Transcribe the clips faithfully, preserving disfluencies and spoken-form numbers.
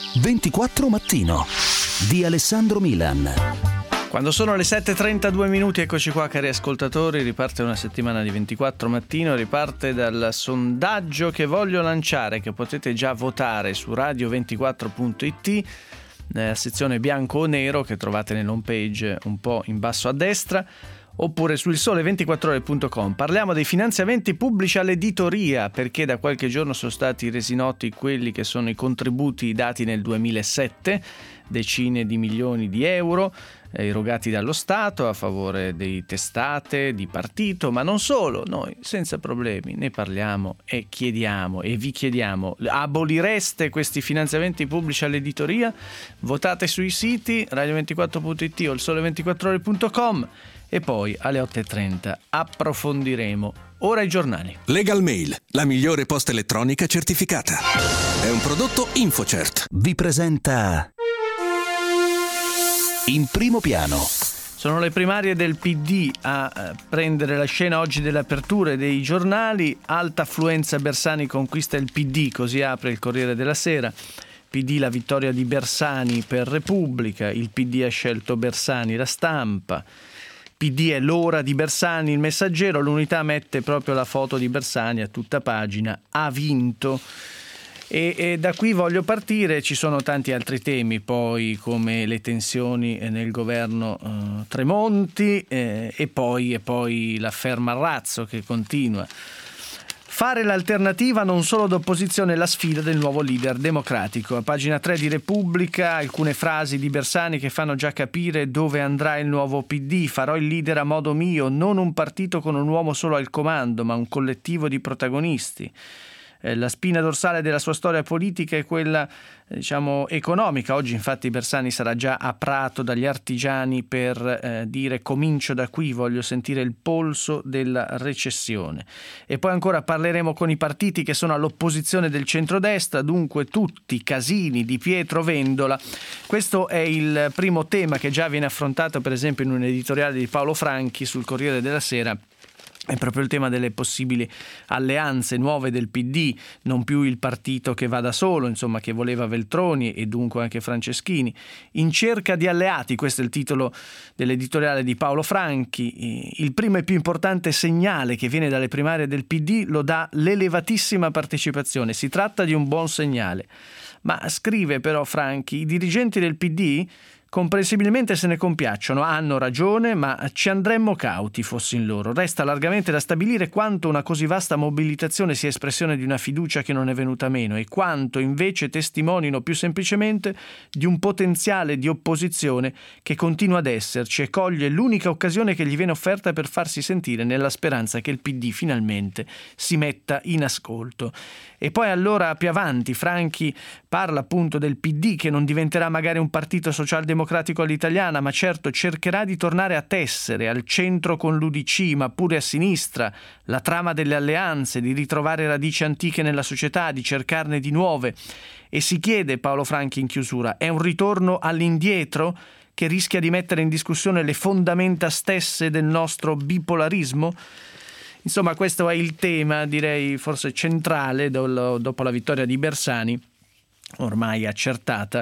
ventiquattro Mattino di Alessandro Milan. Quando sono le sette e trentadue minuti, eccoci qua cari ascoltatori, riparte una settimana di ventiquattro Mattino, riparte dal sondaggio che voglio lanciare, che potete già votare su radio ventiquattro punto it, nella sezione bianco o nero che trovate nell'home page un po' in basso a destra, oppure sul sole ventiquattro ore punto com. Parliamo dei finanziamenti pubblici all'editoria, perché da qualche giorno sono stati resi noti quelli che sono i contributi dati nel duemilasette, decine di milioni di euro eh, erogati dallo Stato a favore dei testate, di partito, ma non solo. Noi senza problemi ne parliamo e chiediamo e vi chiediamo: abolireste questi finanziamenti pubblici all'editoria? Votate sui siti radio ventiquattro punto it o il sole ventiquattro ore punto com. E poi alle otto e trenta approfondiremo. Ora i giornali. Legal Mail, la migliore posta elettronica certificata. È un prodotto InfoCert. Vi presenta In Primo Piano. Sono le primarie del P D a prendere la scena oggi delle aperture dei giornali. Alta affluenza, Bersani conquista il P D, così apre il Corriere della Sera. P D, la vittoria di Bersani per Repubblica. Il P D ha scelto Bersani, La Stampa. P D è l'ora di Bersani, il Messaggero. L'Unità mette proprio la foto di Bersani a tutta pagina. Ha vinto. E, e da qui voglio partire. Ci sono tanti altri temi poi, come le tensioni nel governo eh, Tremonti eh, e poi, e poi l'affaire Marrazzo che continua. Fare l'alternativa non solo d'opposizione, la sfida del nuovo leader democratico. A pagina tre di Repubblica, alcune frasi di Bersani che fanno già capire dove andrà il nuovo P D. Farò il leader a modo mio, non un partito con un uomo solo al comando, ma un collettivo di protagonisti. La spina dorsale della sua storia politica è quella, diciamo, economica. Oggi infatti Bersani sarà già a Prato dagli artigiani per eh, dire: comincio da qui, voglio sentire il polso della recessione. E poi ancora parleremo con i partiti che sono all'opposizione del centrodestra, dunque tutti Casini, Di Pietro, Vendola. Questo è il primo tema che già viene affrontato per esempio in un editoriale di Paolo Franchi sul Corriere della Sera. È proprio il tema delle possibili alleanze nuove del P D, non più il partito che va da solo, insomma, che voleva Veltroni e dunque anche Franceschini. In cerca di alleati, questo è il titolo dell'editoriale di Paolo Franchi. Il primo e più importante segnale che viene dalle primarie del P D lo dà l'elevatissima partecipazione. Si tratta di un buon segnale. Ma scrive però Franchi, i dirigenti del P D comprensibilmente se ne compiacciono, hanno ragione, ma ci andremmo cauti fossi in loro. Resta largamente da stabilire quanto una così vasta mobilitazione sia espressione di una fiducia che non è venuta meno e quanto invece testimonino più semplicemente di un potenziale di opposizione che continua ad esserci e coglie l'unica occasione che gli viene offerta per farsi sentire, nella speranza che il P D finalmente si metta in ascolto. E poi allora più avanti Franchi parla appunto del P D che non diventerà magari un partito socialdemocratico all'italiana, ma certo cercherà di tornare a tessere al centro con l'U D C, ma pure a sinistra, la trama delle alleanze, di ritrovare radici antiche nella società, di cercarne di nuove. E si chiede, Paolo Franchi in chiusura, è un ritorno all'indietro che rischia di mettere in discussione le fondamenta stesse del nostro bipolarismo? Insomma, questo è il tema, direi forse centrale dopo la vittoria di Bersani, ormai accertata,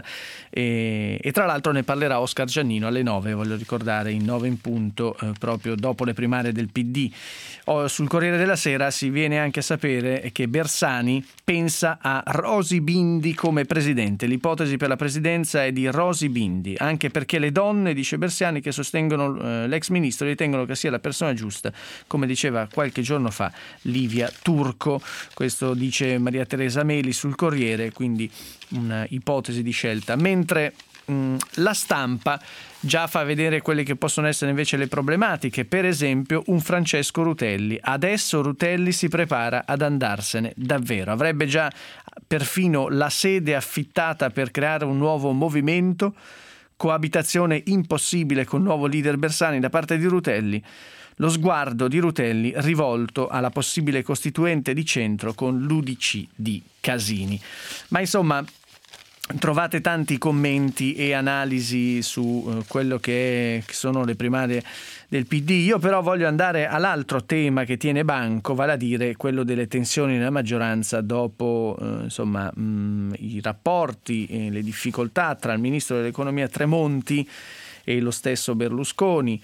e, e tra l'altro ne parlerà Oscar Giannino alle nove, voglio ricordare, in nove in punto, eh, proprio dopo le primarie del P D. O, sul Corriere della Sera si viene anche a sapere che Bersani pensa a Rosy Bindi come presidente. L'ipotesi per la presidenza è di Rosy Bindi, anche perché le donne, dice Bersani, che sostengono eh, l'ex ministro ritengono che sia la persona giusta, come diceva qualche giorno fa Livia Turco. Questo dice Maria Teresa Meli sul Corriere, quindi una ipotesi di scelta, mentre mh, la Stampa già fa vedere quelle che possono essere invece le problematiche. Per esempio un Francesco Rutelli, adesso Rutelli si prepara ad andarsene davvero, avrebbe già perfino la sede affittata per creare un nuovo movimento, coabitazione impossibile con nuovo leader Bersani da parte di Rutelli. Lo sguardo di Rutelli rivolto alla possibile costituente di centro con l'U D C di Casini. Ma insomma, trovate tanti commenti e analisi su uh, quello che, è, che sono le primarie del P D. Io però voglio andare all'altro tema che tiene banco, vale a dire quello delle tensioni nella maggioranza dopo uh, insomma mh, i rapporti e le difficoltà tra il ministro dell'economia Tremonti e lo stesso Berlusconi.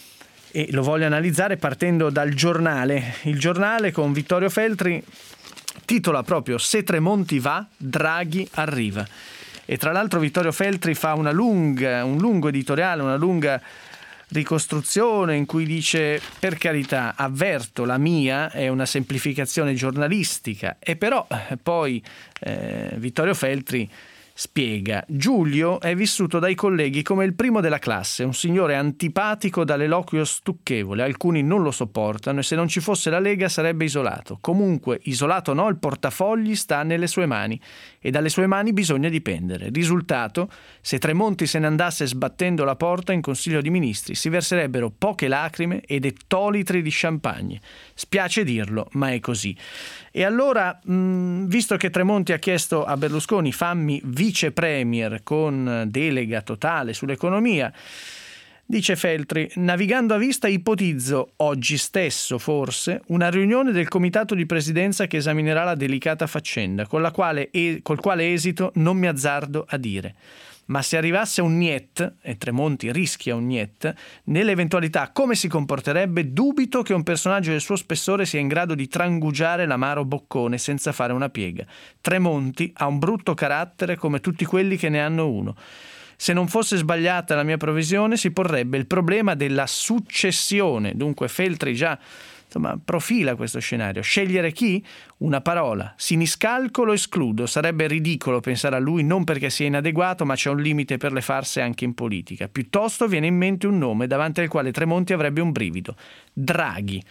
E lo voglio analizzare partendo dal giornale. Il giornale con Vittorio Feltri titola proprio "Se Tremonti va, Draghi arriva". E tra l'altro Vittorio Feltri fa una lunga, un lungo editoriale, una lunga ricostruzione in cui dice: per carità, avverto, la mia è una semplificazione giornalistica. E però poi eh, Vittorio Feltri spiega: Giulio è vissuto dai colleghi come il primo della classe, un signore antipatico dall'eloquio stucchevole, alcuni non lo sopportano e se non ci fosse la Lega sarebbe isolato. Comunque, isolato no, il portafogli sta nelle sue mani e dalle sue mani bisogna dipendere. Risultato, se Tremonti se ne andasse sbattendo la porta in Consiglio di Ministri, si verserebbero poche lacrime ed ettolitri di champagne. Spiace dirlo, ma è così. E allora, mh, visto che Tremonti ha chiesto a Berlusconi fammi vice premier con delega totale sull'economia, dice Feltri, navigando a vista ipotizzo, oggi stesso forse, una riunione del comitato di presidenza che esaminerà la delicata faccenda, con la quale, col quale esito non mi azzardo a dire. Ma se arrivasse un niet, e Tremonti rischia un niet, nell'eventualità come si comporterebbe, dubito che un personaggio del suo spessore sia in grado di trangugiare l'amaro boccone senza fare una piega. Tremonti ha un brutto carattere come tutti quelli che ne hanno uno. Se non fosse sbagliata la mia previsione, si porrebbe il problema della successione. Dunque Feltri già insomma, profila questo scenario. Scegliere chi? Una parola. Siniscalco lo escludo. Sarebbe ridicolo pensare a lui non perché sia inadeguato, ma c'è un limite per le farse anche in politica. Piuttosto viene in mente un nome davanti al quale Tremonti avrebbe un brivido. Draghi.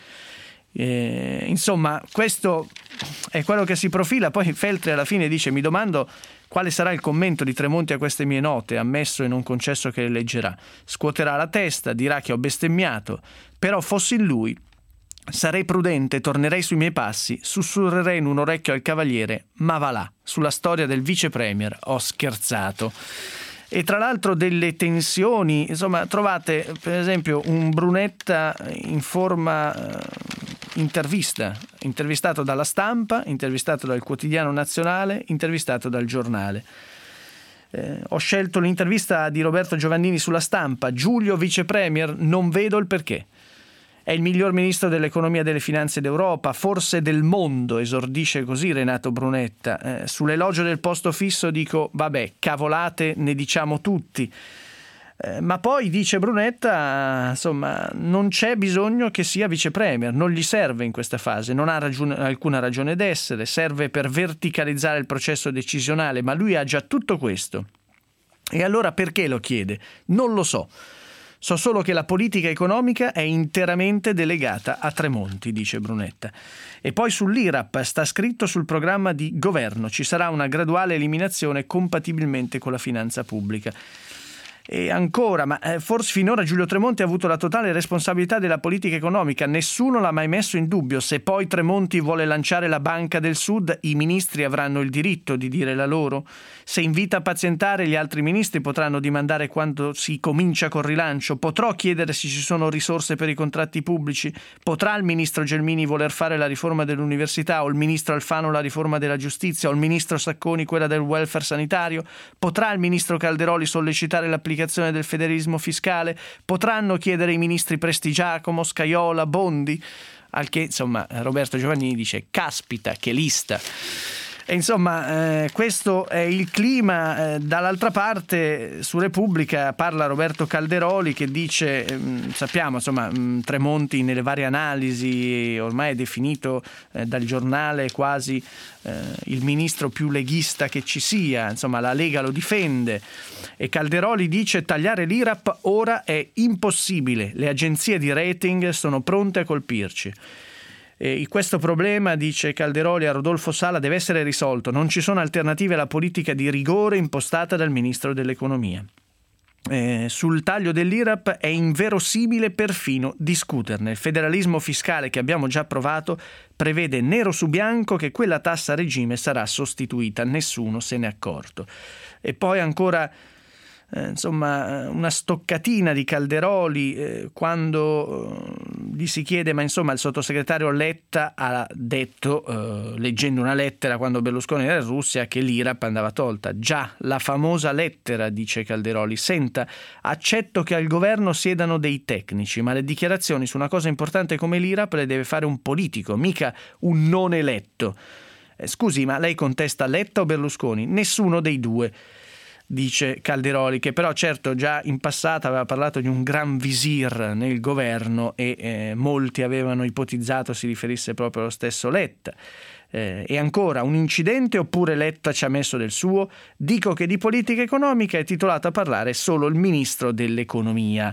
Eh, insomma, questo è quello che si profila. Poi Feltri alla fine dice: mi domando quale sarà il commento di Tremonti a queste mie note, ammesso e non concesso che le leggerà. Scuoterà la testa, dirà che ho bestemmiato, però fossi lui sarei prudente, tornerei sui miei passi, sussurrerei in un orecchio al cavaliere: ma va là, sulla storia del vice premier ho scherzato. E tra l'altro delle tensioni, insomma, trovate per esempio un Brunetta in forma eh, intervista, intervistato dalla Stampa, intervistato dal Quotidiano Nazionale, intervistato dal Giornale. Eh, ho scelto l'intervista di Roberto Giovannini sulla Stampa. Giulio vice premier, non vedo il perché. È il miglior ministro dell'economia e delle finanze d'Europa, forse del mondo, esordisce così Renato Brunetta. Eh, sull'elogio del posto fisso dico, vabbè, cavolate ne diciamo tutti. Eh, ma poi, dice Brunetta, insomma, non c'è bisogno che sia vice premier, non gli serve in questa fase, non ha ragione, alcuna ragione d'essere, serve per verticalizzare il processo decisionale, ma lui ha già tutto questo. E allora perché lo chiede? Non lo so. So solo che la politica economica è interamente delegata a Tremonti, dice Brunetta. E poi sull'I R A P sta scritto sul programma di governo, ci sarà una graduale eliminazione compatibilmente con la finanza pubblica. E ancora, ma forse finora Giulio Tremonti ha avuto la totale responsabilità della politica economica, nessuno l'ha mai messo in dubbio. Se poi Tremonti vuole lanciare la Banca del Sud, i ministri avranno il diritto di dire la loro. Se invita a pazientare, gli altri ministri potranno dimandare quando si comincia col rilancio. Potrò chiedere se ci sono risorse per i contratti pubblici. Potrà il ministro Gelmini voler fare la riforma dell'università, o il ministro Alfano la riforma della giustizia, o il ministro Sacconi quella del welfare sanitario. Potrà il ministro Calderoli sollecitare l'applicazione del federalismo fiscale, potranno chiedere i ministri Prestigiacomo, Scajola, Bondi, al che insomma Roberto Giovannini dice: caspita, che lista. E insomma eh, questo è il clima. Eh, dall'altra parte su Repubblica parla Roberto Calderoli che dice, ehm, sappiamo insomma mh, Tremonti nelle varie analisi ormai è definito eh, dal giornale quasi eh, il ministro più leghista che ci sia, insomma la Lega lo difende, e Calderoli dice: tagliare l'I R A P ora è impossibile, le agenzie di rating sono pronte a colpirci. E questo problema, dice Calderoli a Rodolfo Sala, deve essere risolto. Non ci sono alternative alla politica di rigore impostata dal ministro dell'economia. Eh, sul taglio dell'I R A P è inverosimile perfino discuterne. Il federalismo fiscale che abbiamo già approvato prevede nero su bianco che quella tassa a regime sarà sostituita, nessuno se n'è accorto. E poi ancora eh, insomma una stoccatina di Calderoli eh, quando eh, gli si chiede, ma insomma il sottosegretario Letta ha detto, eh, leggendo una lettera quando Berlusconi era in Russia, che l'I R A P andava tolta. Già, la famosa lettera, dice Calderoli. Senta, accetto che al governo siedano dei tecnici, ma le dichiarazioni su una cosa importante come l'I R A P le deve fare un politico, mica un non eletto. Eh, scusi, ma lei contesta Letta o Berlusconi? Nessuno dei due, dice Calderoli, che però certo già in passato aveva parlato di un gran visir nel governo e eh, molti avevano ipotizzato si riferisse proprio allo stesso Letta. Eh, e ancora, un incidente oppure Letta ci ha messo del suo? Dico che di politica economica è titolato a parlare solo il ministro dell'economia.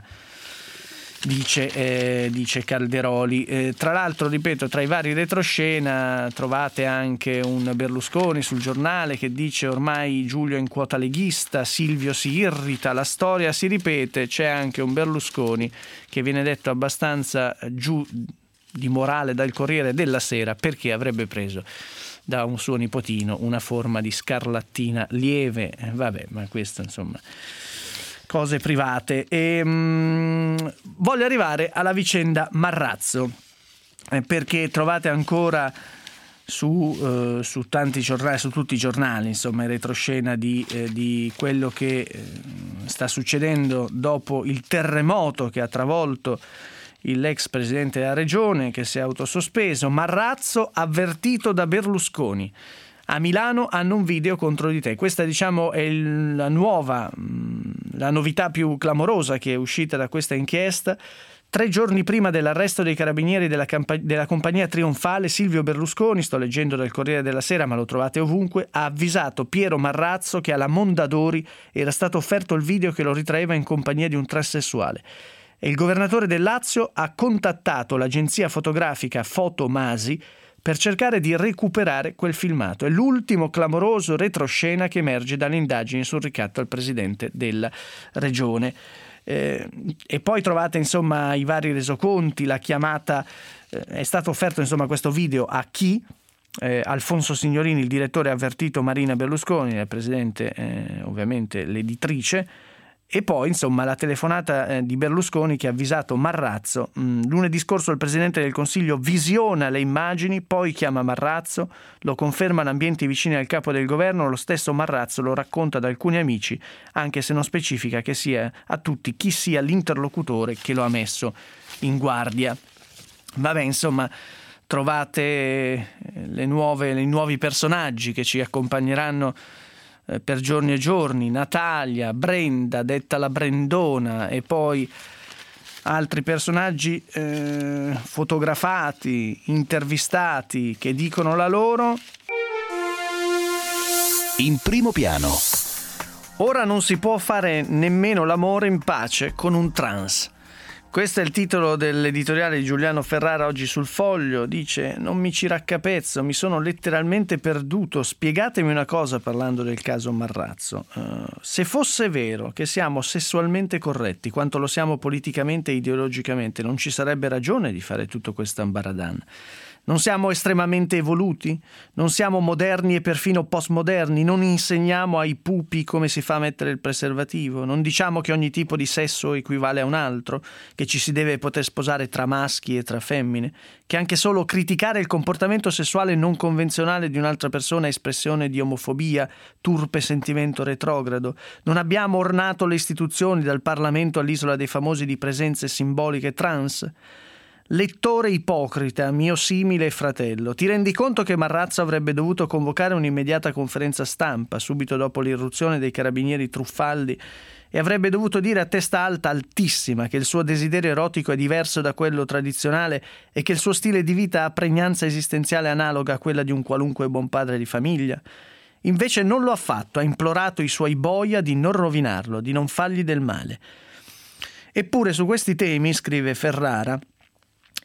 Dice, eh, dice Calderoli. Eh, tra l'altro, ripeto, tra i vari retroscena trovate anche un Berlusconi sul Giornale che dice ormai Giulio è in quota leghista, Silvio si irrita, la storia si ripete. C'è anche un Berlusconi che viene detto abbastanza giù di morale dal Corriere della Sera perché avrebbe preso da un suo nipotino una forma di scarlattina lieve. Eh, vabbè, ma questo insomma cose private. E, mh, voglio arrivare alla vicenda Marrazzo, eh, perché trovate ancora su, eh, su tanti giornali, su tutti i giornali, insomma, in retroscena di, eh, di quello che eh, sta succedendo dopo il terremoto che ha travolto l'ex presidente della regione, che si è autosospeso. Marrazzo avvertito da Berlusconi. A Milano hanno un video contro di te. Questa, diciamo, è il, la nuova, la novità più clamorosa che è uscita da questa inchiesta. Tre giorni prima dell'arresto dei carabinieri della, camp- della compagnia trionfale, Silvio Berlusconi, sto leggendo dal Corriere della Sera ma lo trovate ovunque, ha avvisato Piero Marrazzo che alla Mondadori era stato offerto il video che lo ritraeva in compagnia di un transessuale. E il governatore del Lazio ha contattato l'agenzia fotografica Fotomasi per cercare di recuperare quel filmato. È l'ultimo clamoroso retroscena che emerge dalle indagini sul ricatto al presidente della regione. Eh, e poi trovate insomma i vari resoconti, la chiamata, eh, è stato offerto insomma questo video a chi? Eh, Alfonso Signorini, il direttore, ha avvertito Marina Berlusconi, il presidente, eh, ovviamente l'editrice. E poi insomma la telefonata eh, di Berlusconi che ha avvisato Marrazzo. Mm, lunedì scorso il Presidente del Consiglio visiona le immagini, poi chiama Marrazzo, lo confermano ambienti vicini al capo del governo, lo stesso Marrazzo lo racconta ad alcuni amici, anche se non specifica che sia a tutti chi sia l'interlocutore che lo ha messo in guardia. Vabbè, insomma, trovate le nuove, i nuovi personaggi che ci accompagneranno per giorni e giorni, Natalia, Brenda, detta la Brendona, e poi altri personaggi eh, fotografati, intervistati, che dicono la loro. In primo piano. Ora non si può fare nemmeno l'amore in pace con un trans. Questo è il titolo dell'editoriale di Giuliano Ferrara oggi sul Foglio. Dice: non mi ci raccapezzo, mi sono letteralmente perduto. Spiegatemi una cosa parlando del caso Marrazzo. Uh, se fosse vero che siamo sessualmente corretti quanto lo siamo politicamente e ideologicamente, non ci sarebbe ragione di fare tutto questo ambaradan. Non siamo estremamente evoluti? Non siamo moderni e perfino postmoderni? Non insegniamo ai pupi come si fa a mettere il preservativo? Non diciamo che ogni tipo di sesso equivale a un altro? Che ci si deve poter sposare tra maschi e tra femmine? Che anche solo criticare il comportamento sessuale non convenzionale di un'altra persona è espressione di omofobia, turpe sentimento retrogrado? Non abbiamo ornato le istituzioni, dal Parlamento all'Isola dei Famosi, di presenze simboliche trans? Lettore ipocrita, mio simile e fratello, ti rendi conto che Marrazzo avrebbe dovuto convocare un'immediata conferenza stampa subito dopo l'irruzione dei carabinieri truffaldi e avrebbe dovuto dire a testa alta, altissima, che il suo desiderio erotico è diverso da quello tradizionale e che il suo stile di vita ha pregnanza esistenziale analoga a quella di un qualunque buon padre di famiglia? Invece non lo ha fatto, ha implorato i suoi boia di non rovinarlo, di non fargli del male. Eppure su questi temi, scrive Ferrara,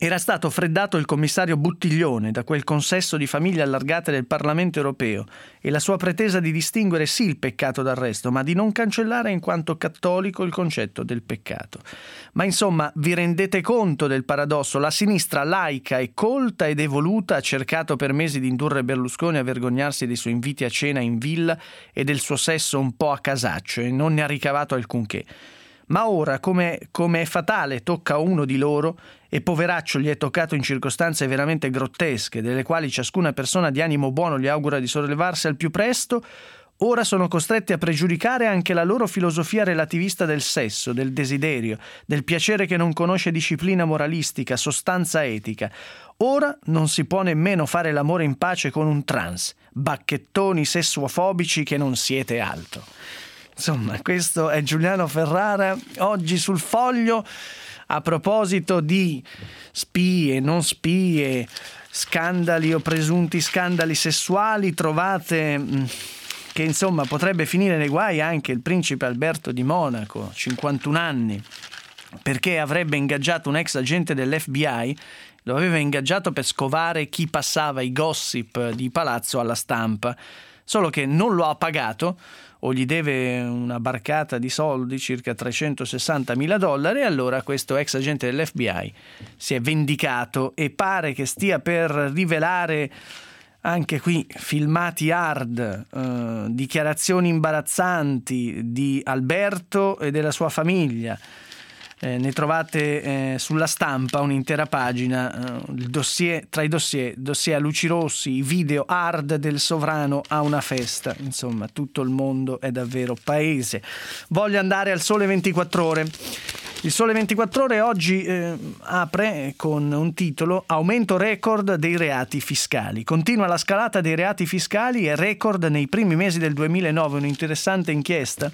Era stato freddato il commissario Buttiglione da quel consesso di famiglie allargate del Parlamento europeo e la sua pretesa di distinguere sì il peccato dal resto, ma di non cancellare in quanto cattolico il concetto del peccato. Ma insomma, vi rendete conto del paradosso? La sinistra laica e colta ed evoluta ha cercato per mesi di indurre Berlusconi a vergognarsi dei suoi inviti a cena in villa e del suo sesso un po' a casaccio e non ne ha ricavato alcunché. Ma ora, come, come è fatale, tocca a uno di loro, e poveraccio gli è toccato in circostanze veramente grottesche, delle quali ciascuna persona di animo buono gli augura di sollevarsi al più presto, ora sono costretti a pregiudicare anche la loro filosofia relativista del sesso, del desiderio, del piacere che non conosce disciplina moralistica, sostanza etica. Ora non si può nemmeno fare l'amore in pace con un trans, bacchettoni sessuofobici che non siete altro. Insomma, questo è Giuliano Ferrara oggi sul Foglio a proposito di spie, non spie, scandali o presunti scandali sessuali. Trovate mh, che insomma potrebbe finire nei guai anche il principe Alberto di Monaco, cinquantuno anni, perché avrebbe ingaggiato un ex agente dell'F B I. Lo aveva ingaggiato per scovare chi passava i gossip di palazzo alla stampa, solo che non lo ha pagato o gli deve una barcata di soldi, circa trecentosessantamila dollari, e allora questo ex agente dell'F B I si è vendicato e pare che stia per rivelare anche qui filmati hard, eh, dichiarazioni imbarazzanti di Alberto e della sua famiglia. Eh, ne trovate eh, sulla Stampa un'intera pagina, eh, il dossier, tra i dossier, dossier a luci rossi, i video hard del sovrano a una festa. Insomma, tutto il mondo è davvero paese. Voglio andare al Sole ventiquattro Ore. Il Sole ventiquattro Ore oggi eh, apre con un titolo: aumento record dei reati fiscali. Continua la scalata dei reati fiscali e record nei primi mesi del duemilanove. Un'interessante inchiesta.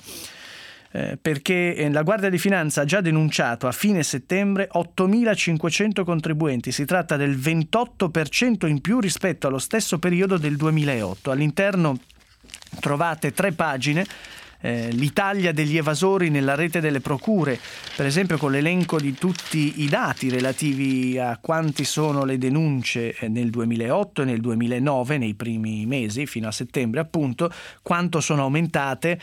Eh, perché la Guardia di Finanza ha già denunciato a fine settembre ottomilacinquecento contribuenti. Si tratta del ventotto per cento in più rispetto allo stesso periodo del duemilaotto. All'interno trovate tre pagine. Eh, l'Italia degli evasori nella rete delle procure, per esempio, con l'elenco di tutti i dati relativi a quanti sono le denunce nel duemilaotto e nel duemilanove, nei primi mesi fino a settembre appunto, quanto sono aumentate.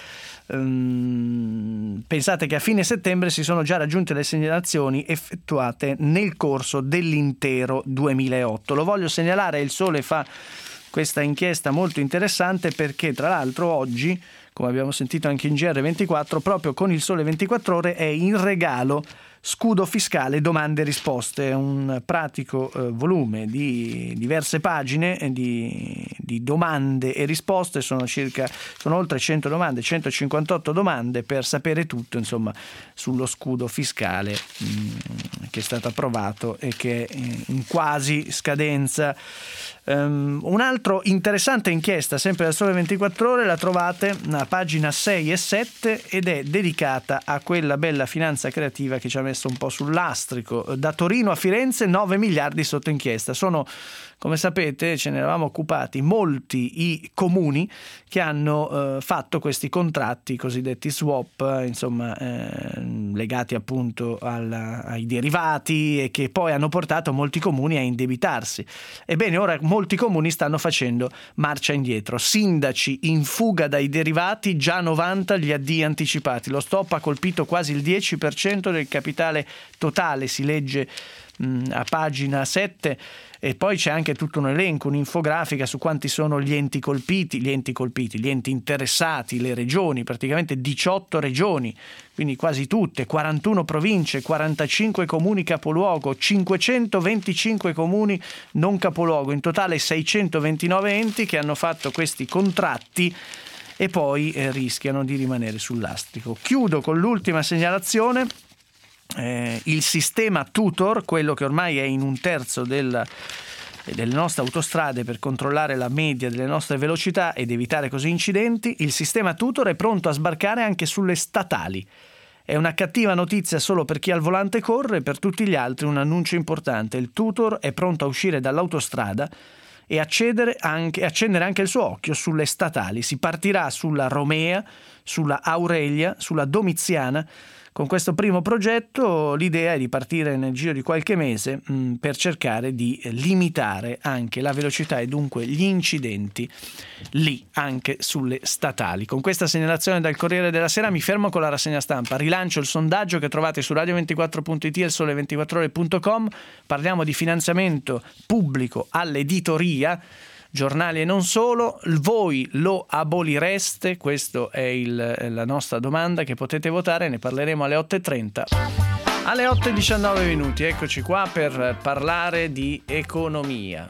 Ehm, pensate che a fine settembre si sono già raggiunte le segnalazioni effettuate nel corso dell'intero duemilaotto. Lo voglio segnalare, il Sole fa questa inchiesta molto interessante perché tra l'altro oggi, come abbiamo sentito anche in G R ventiquattro, proprio con il Sole ventiquattro Ore è in regalo Scudo fiscale domande e risposte, un pratico eh, volume di diverse pagine di, di domande e risposte. Sono circa sono oltre cento domande, centocinquantotto domande per sapere tutto, insomma, sullo scudo fiscale mh, che è stato approvato e che è in quasi scadenza. Um, un altro interessante inchiesta, sempre del Sole ventiquattro Ore, la trovate a pagina sei e sette ed è dedicata a quella bella finanza creativa che ci ha messo un po' sul lastrico. Da Torino a Firenze nove miliardi sotto inchiesta. Sono, come sapete, ce ne eravamo occupati, molti i comuni che hanno eh, fatto questi contratti cosiddetti swap, insomma eh, legati appunto alla, ai derivati, e che poi hanno portato molti comuni a indebitarsi. Ebbene, ora molti comuni stanno facendo marcia indietro. Sindaci in fuga dai derivati, già novanta gli addii anticipati. Lo stop ha colpito quasi il dieci per cento del capitale totale, si legge mh, a pagina sette. E poi c'è anche tutto un elenco, un'infografica su quanti sono gli enti colpiti, gli enti colpiti, gli enti interessati, le regioni, praticamente diciotto regioni, quindi quasi tutte, quarantuno province, quarantacinque comuni capoluogo, cinquecentoventicinque comuni non capoluogo, in totale seicentoventinove enti che hanno fatto questi contratti e poi eh, rischiano di rimanere sul lastrico. Chiudo con l'ultima segnalazione. Eh, il sistema Tutor, quello che ormai è in un terzo del, delle nostre autostrade per controllare la media delle nostre velocità ed evitare così incidenti, il sistema Tutor è pronto a sbarcare anche sulle statali. È una cattiva notizia solo per chi al volante corre, per tutti gli altri un annuncio importante. Il Tutor è pronto a uscire dall'autostrada e accedere anche, accendere anche il suo occhio sulle statali. Si partirà sulla Romea, sulla Aurelia, sulla Domiziana, Con questo primo progetto l'idea è di partire nel giro di qualche mese mh, per cercare di limitare anche la velocità e dunque gli incidenti lì, anche sulle statali. Con questa segnalazione dal Corriere della Sera mi fermo con la rassegna stampa. Rilancio il sondaggio che trovate su radio ventiquattro punto it e il sole ventiquattro ore punto com. Parliamo di finanziamento pubblico all'editoria, giornali e non solo. Voi lo abolireste? Questa è il, la nostra domanda che potete votare, ne parleremo alle otto e trenta. Alle otto e diciannove minuti, eccoci qua per parlare di economia.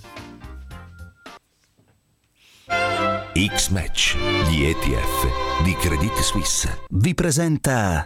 X-Match, gli E T F di Credit Suisse, vi presenta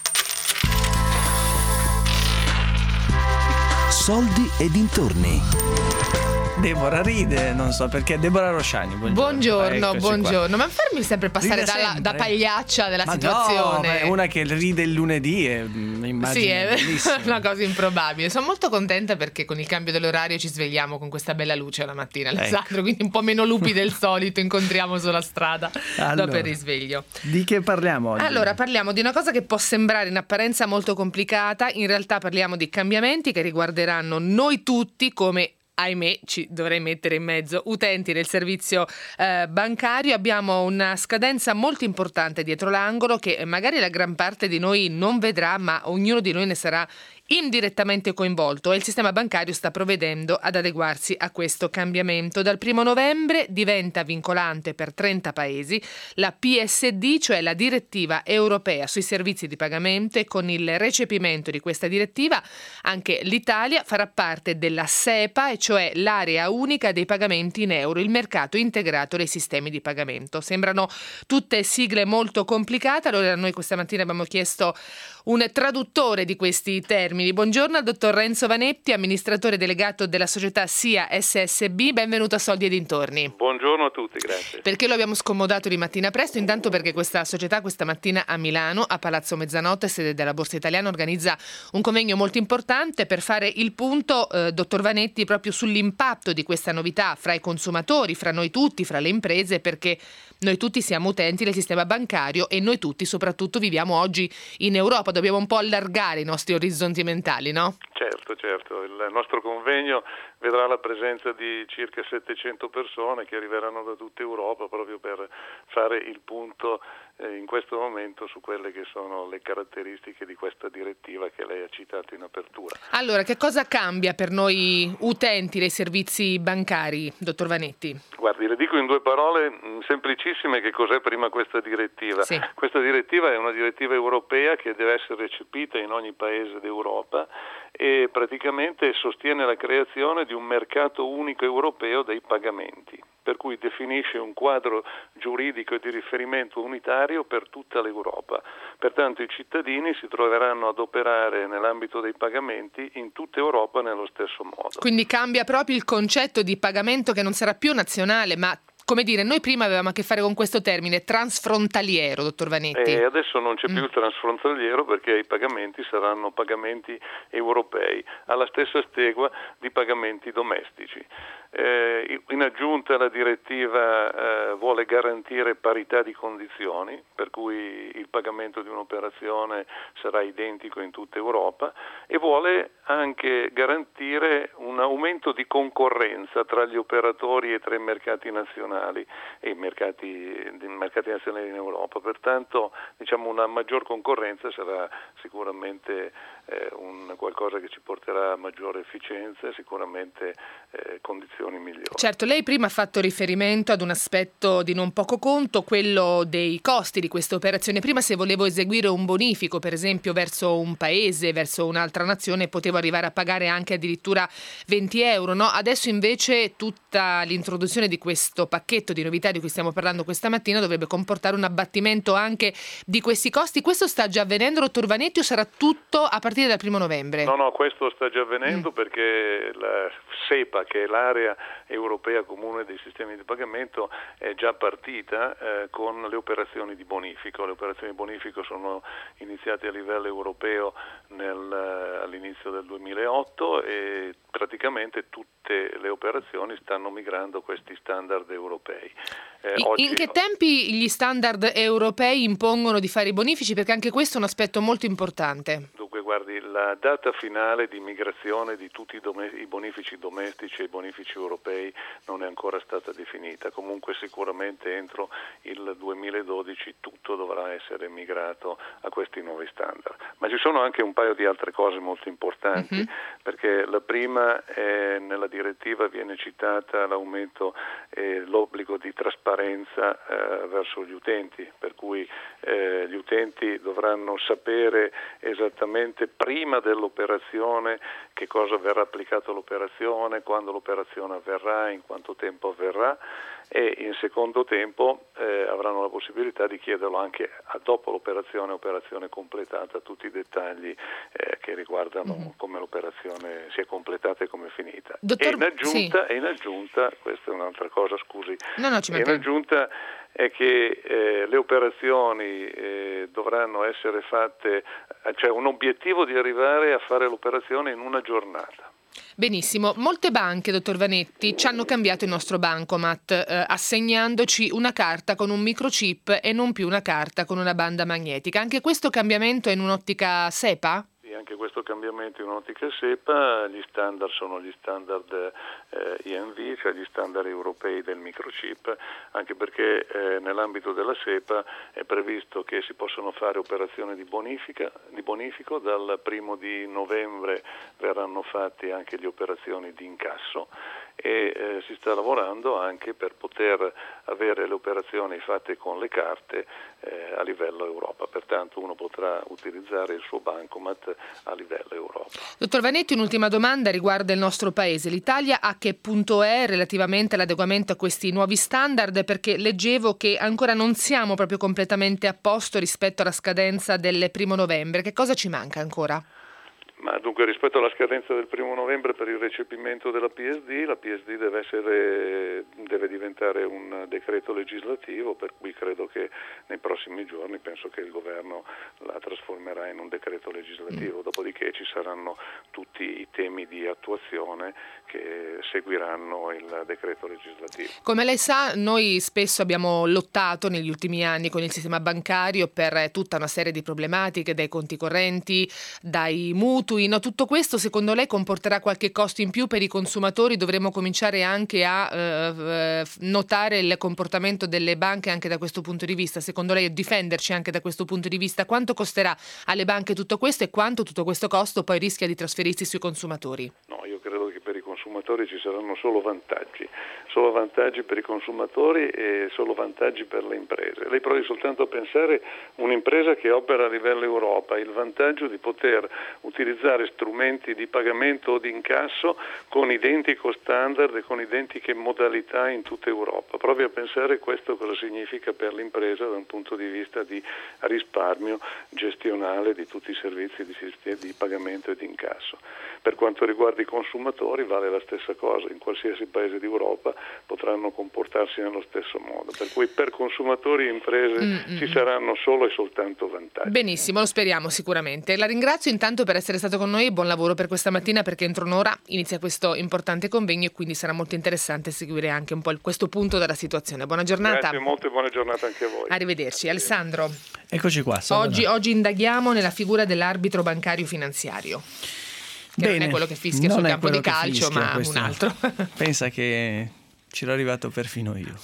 Soldi e dintorni. Deborah ride, non so perché. Deborah Rosciani, buongiorno. Buongiorno, Eccoci buongiorno. qua. Ma farmi sempre passare Ride dalla, sempre. da pagliaccia della Ma situazione. no, è una che ride il lunedì e immagino. Sì, è bellissimo. una cosa improbabile. Sono molto contenta perché con il cambio dell'orario ci svegliamo con questa bella luce la mattina, Alessandro, Ecco. quindi un po' meno lupi del solito incontriamo sulla strada Allora, dopo il risveglio. Di che parliamo oggi? Allora, parliamo di una cosa che può sembrare in apparenza molto complicata, in realtà parliamo di cambiamenti che riguarderanno noi tutti come, ahimè, ci dovrei mettere in mezzo, utenti del servizio eh, bancario. Abbiamo una scadenza molto importante dietro l'angolo che magari la gran parte di noi non vedrà, ma ognuno di noi ne sarà indirettamente coinvolto e il sistema bancario sta provvedendo ad adeguarsi a questo cambiamento. Dal primo novembre diventa vincolante per trenta paesi la P S D, cioè la direttiva europea sui servizi di pagamento, e con il recepimento di questa direttiva anche l'Italia farà parte della SEPA, e cioè l'area unica dei pagamenti in euro, il mercato integrato dei sistemi di pagamento. Sembrano tutte sigle molto complicate, allora noi questa mattina abbiamo chiesto un traduttore di questi termini. Buongiorno al dottor Renzo Vanetti, amministratore delegato della società S I A S S B, benvenuto a Soldi e dintorni. Buongiorno a tutti, grazie. Perché lo abbiamo scomodato di mattina presto? Intanto perché questa società questa mattina a Milano, a Palazzo Mezzanotte, sede della Borsa Italiana, organizza un convegno molto importante per fare il punto, eh, dottor Vanetti, proprio sull'impatto di questa novità fra i consumatori, fra noi tutti, fra le imprese, perché noi tutti siamo utenti del sistema bancario e noi tutti soprattutto viviamo oggi in Europa. Dobbiamo un po' allargare i nostri orizzonti mentali, no? Certo, certo. Il nostro convegno vedrà la presenza di circa settecento persone che arriveranno da tutta Europa proprio per fare il punto eh, in questo momento su quelle che sono le caratteristiche di questa direttiva che lei ha citato in apertura. Allora, che cosa cambia per noi utenti dei servizi bancari, dottor Vanetti? Guardi, le dico in due parole mh, semplicissime che cos'è prima questa direttiva. Sì. Questa direttiva è una direttiva europea che deve essere recepita in ogni paese d'Europa e praticamente sostiene la creazione di un mercato unico europeo dei pagamenti, per cui definisce un quadro giuridico di riferimento unitario per tutta l'Europa. Pertanto i cittadini si troveranno ad operare nell'ambito dei pagamenti in tutta Europa nello stesso modo. Quindi cambia proprio il concetto di pagamento, che non sarà più nazionale, ma, come dire, noi prima avevamo a che fare con questo termine transfrontaliero, dottor Vanetti. E adesso non c'è più Mm. il transfrontaliero perché i pagamenti saranno pagamenti europei, alla stessa stegua di pagamenti domestici. Eh, in aggiunta la direttiva eh, vuole garantire parità di condizioni, per cui il pagamento di un'operazione sarà identico in tutta Europa, e vuole anche garantire un aumento di concorrenza tra gli operatori e tra i mercati nazionali e i mercati, i mercati nazionali in Europa. Pertanto, diciamo, una maggior concorrenza sarà sicuramente eh, un qualcosa che ci porterà a maggiore efficienza e sicuramente eh, condizioni migliori. Certo, lei prima ha fatto riferimento ad un aspetto di non poco conto, quello dei costi di questa operazione. Prima, se volevo eseguire un bonifico, per esempio, verso un paese, verso un'altra nazione, potevo arrivare a pagare anche addirittura venti euro, no? Adesso invece tutta l'introduzione di questo pacchetto di novità di cui stiamo parlando questa mattina dovrebbe comportare un abbattimento anche di questi costi. Questo sta già avvenendo, dottor Vanetti, o sarà tutto a partire dal primo novembre? No, no, questo sta già avvenendo Mm. perché la SEPA, che è l'area strategia europea comune dei sistemi di pagamento è già partita eh, con le operazioni di bonifico. Le operazioni di bonifico sono iniziate a livello europeo nel, all'inizio del duemilaotto e praticamente tutte le operazioni stanno migrando a questi standard europei. Eh, in, oggi, in che tempi gli standard europei impongono di fare i bonifici? Perché anche questo è un aspetto molto importante. Dunque, guardi, la data finale di migrazione di tutti i, dome- i bonifici domestici e i bonifici europei non è ancora stata definita. Comunque sicuramente entro il duemiladodici tutto dovrà essere migrato a questi nuovi standard. Ma ci sono anche un paio di altre cose molto importanti, uh-huh. perché la prima è nella direttiva viene citata l'aumento e l'obbligo di trasparenza eh, verso gli utenti, per cui eh, gli utenti dovranno sapere esattamente prima dell'operazione che cosa verrà applicato all'operazione, quando l'operazione avverrà, in quanto tempo avverrà, e in secondo tempo eh, avranno la possibilità di chiederlo anche a dopo l'operazione, operazione completata, tutti i dettagli eh, che riguardano mm-hmm. come l'operazione sia completata e come è finita. Dottor... E in aggiunta, sì. e in aggiunta, questa è un'altra cosa, scusi, no, no, ci e in aggiunta è che eh, le operazioni eh, dovranno essere fatte, cioè un obiettivo di arrivare a fare l'operazione in una giornata. Benissimo, molte banche, dottor Vanetti, ci hanno cambiato il nostro bancomat eh, assegnandoci una carta con un microchip e non più una carta con una banda magnetica. Anche questo cambiamento è in un'ottica SEPA? Anche questo cambiamento in un'ottica SEPA, gli standard sono gli standard eh, I M V, cioè gli standard europei del microchip, anche perché eh, nell'ambito della SEPA è previsto che si possano fare operazioni di bonifica, di bonifico, dal primo di novembre verranno fatte anche le operazioni di incasso e eh, si sta lavorando anche per poter avere le operazioni fatte con le carte eh, a livello Europa, pertanto uno potrà utilizzare il suo bancomat a livello Europa. Dottor Vanetti, un'ultima domanda riguarda il nostro paese. L'Italia a che punto è relativamente all'adeguamento a questi nuovi standard? Perché leggevo che ancora non siamo proprio completamente a posto rispetto alla scadenza del primo novembre. Che cosa ci manca ancora? Ma dunque rispetto alla scadenza del primo novembre per il recepimento della P S D, la P S D deve essere, deve diventare un decreto legislativo, per cui credo che nei prossimi giorni penso che il governo la trasformerà in un decreto legislativo, dopodiché ci saranno tutti i temi di attuazione che seguiranno il decreto legislativo. Come lei sa, noi spesso abbiamo lottato negli ultimi anni con il sistema bancario per tutta una serie di problematiche, dai conti correnti, dai mutui. No, tutto questo secondo lei comporterà qualche costo in più per i consumatori? Dovremo cominciare anche a eh, notare il comportamento delle banche anche da questo punto di vista? Secondo lei, difenderci anche da questo punto di vista? Quanto costerà alle banche tutto questo e quanto tutto questo costo poi rischia di trasferirsi sui consumatori? No, io credo che per i consumatori ci saranno solo vantaggi, solo vantaggi per i consumatori e solo vantaggi per le imprese. Lei provi soltanto a pensare un'impresa che opera a livello Europa, il vantaggio di poter utilizzare strumenti di pagamento o di incasso con identico standard e con identiche modalità in tutta Europa. Provi a pensare questo cosa significa per l'impresa da un punto di vista di risparmio gestionale di tutti i servizi di, di pagamento e di incasso. Per quanto riguarda i consumatori vale la stessa cosa, in qualsiasi paese d'Europa potranno comportarsi nello stesso modo, per cui per consumatori e imprese mm-hmm. ci saranno solo e soltanto vantaggi. Benissimo, lo speriamo sicuramente. La ringrazio intanto per essere stato con noi e buon lavoro per questa mattina, perché entro un'ora inizia questo importante convegno e quindi sarà molto interessante seguire anche un po' questo punto della situazione. Buona giornata. Grazie molto e buona giornata anche a voi. Arrivederci. Alessandro. Eccoci qua. Oggi, oggi indaghiamo nella figura dell'arbitro bancario finanziario. Che Bene, non è quello che fischia sul campo di calcio, fischia, ma un altro. Pensa che c'ero arrivato perfino io.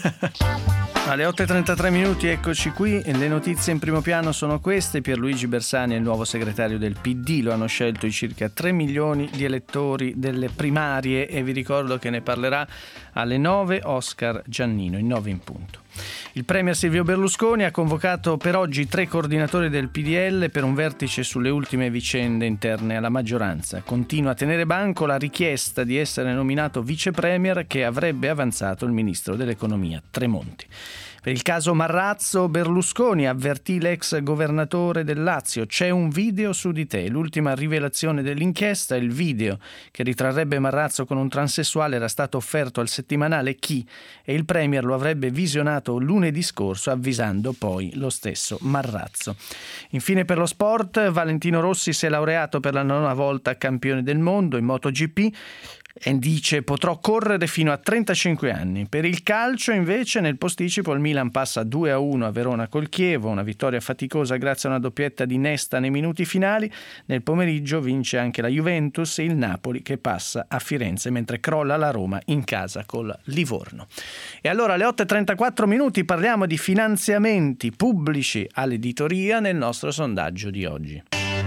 Alle otto e trentatré minuti, eccoci qui. Le notizie in primo piano sono queste. Pierluigi Bersani è il nuovo segretario del P D. Lo hanno scelto i circa tre milioni di elettori delle primarie e vi ricordo che ne parlerà alle nove Oscar Giannino, in nove in punto. Il premier Silvio Berlusconi ha convocato per oggi tre coordinatori del P D L per un vertice sulle ultime vicende interne alla maggioranza. Continua a tenere banco la richiesta di essere nominato vice premier che avrebbe avanzato il ministro dell'economia Tremonti. Per il caso Marrazzo, Berlusconi avvertì l'ex governatore del Lazio: c'è un video su di te. L'ultima rivelazione dell'inchiesta: il video che ritrarrebbe Marrazzo con un transessuale era stato offerto al settimanale Chi e il premier lo avrebbe visionato lunedì scorso, avvisando poi lo stesso Marrazzo. Infine, per lo sport, Valentino Rossi si è laureato per la nona volta campione del mondo in MotoGP e dice: potrò correre fino a trentacinque anni. Per il calcio invece, nel posticipo il Milan passa due a uno a Verona col Chievo, una vittoria faticosa grazie a una doppietta di Nesta nei minuti finali. Nel pomeriggio vince anche la Juventus e il Napoli che passa a Firenze, mentre crolla la Roma in casa col Livorno. E allora alle otto e trentaquattro minuti parliamo di finanziamenti pubblici all'editoria nel nostro sondaggio di oggi.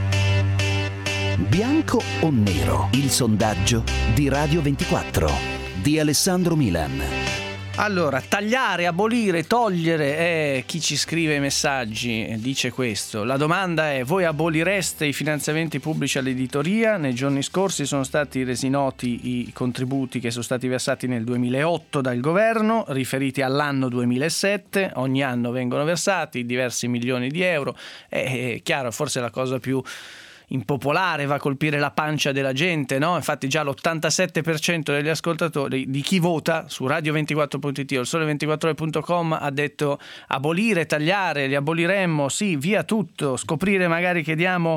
Bianco o nero? Il sondaggio di Radio ventiquattro di Alessandro Milan. Allora, tagliare, abolire, togliere, eh, chi ci scrive i messaggi dice questo. La domanda è: voi abolireste i finanziamenti pubblici all'editoria? Nei giorni scorsi sono stati resi noti i contributi che sono stati versati nel duemilaotto dal governo, riferiti all'anno duemilasette. Ogni anno vengono versati diversi milioni di euro. È chiaro, forse la cosa più impopolare va a colpire la pancia della gente, no? Infatti già l'ottantasette per cento degli ascoltatori, di chi vota su radio ventiquattro punto it o il sole ventiquattro ore punto com, ha detto: abolire, tagliare, li aboliremmo, sì, via tutto, scoprire magari che diamo